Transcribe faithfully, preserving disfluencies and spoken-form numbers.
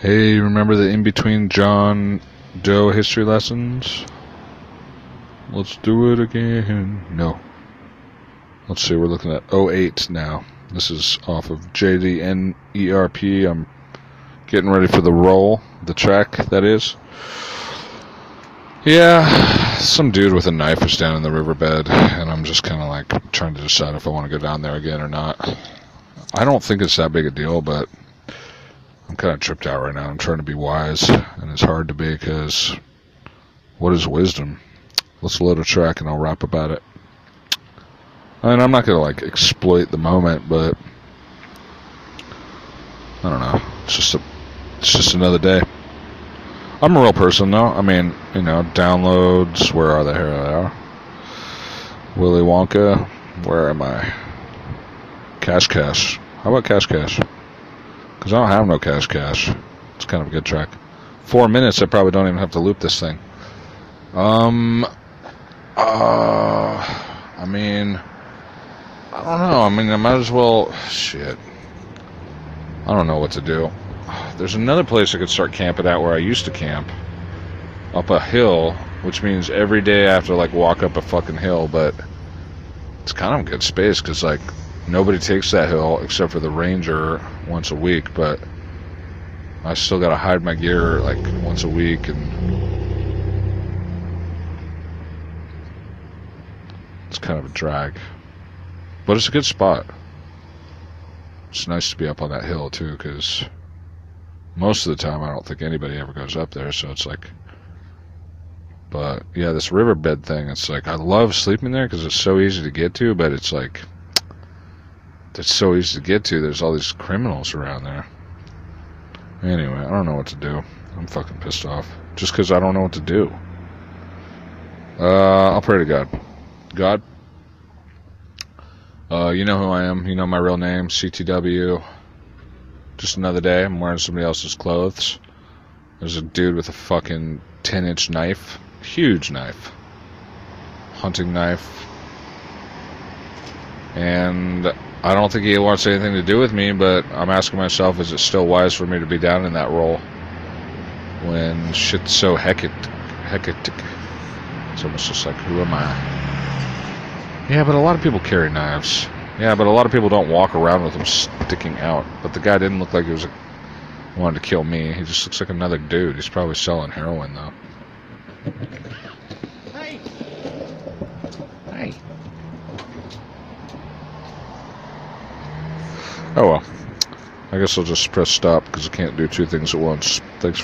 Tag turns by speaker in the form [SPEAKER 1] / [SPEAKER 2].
[SPEAKER 1] Hey, remember the in-between John Doe history lessons? Let's do it again. No. Let's see, we're looking at oh eight now. This is off of J D N E R P. I'm getting ready for the roll, the track, that is. Yeah, some dude with a knife is down in the riverbed, and I'm just kind of like trying to decide if I want to go down there again or not. I don't think it's that big a deal, but I'm kind of tripped out right now. I'm trying to be wise, and it's hard to be because what is wisdom? Let's load a track and I'll rap about it. I mean, I'm not going to like exploit the moment, but I don't know. It's just a, it's just another day. I'm a real person, though. I mean, you know, downloads. Where are they? Here they are. Willy Wonka. Where am I? Cash Cash. How about Cash Cash? Because I don't have no Cash Cash. It's kind of a good track. Four minutes, I probably don't even have to loop this thing. Um, uh, I mean, I don't know. I mean, I might as well, shit. I don't know what to do. There's another place I could start camping at where I used to camp. Up a hill, which means every day I have to, like, walk up a fucking hill, but it's kind of a good space because, like, nobody takes that hill except for the ranger once a week, but I still gotta hide my gear like once a week, and it's kind of a drag. But it's a good spot. It's nice to be up on that hill too, because most of the time I don't think anybody ever goes up there, so it's like, but yeah, this riverbed thing, it's like I love sleeping there because it's so easy to get to, but it's like it's so easy to get to. There's all these criminals around there. Anyway, I don't know what to do. I'm fucking pissed off. Just because I don't know what to do. Uh, I'll pray to God. God, uh, you know who I am. You know my real name, C T W. Just another day. I'm wearing somebody else's clothes. There's a dude with a fucking ten-inch knife. Huge knife. Hunting knife. And I don't think he wants anything to do with me, but I'm asking myself, is it still wise for me to be down in that role when shit's so hectic? hectic? It's almost just like, who am I? Yeah, but a lot of people carry knives. Yeah, but a lot of people don't walk around with them sticking out. But the guy didn't look like he was a, wanted to kill me. He just looks like another dude. He's probably selling heroin, though.
[SPEAKER 2] Hey!
[SPEAKER 1] Hey. Oh well. I guess I'll just press stop because I can't do two things at once. Thanks for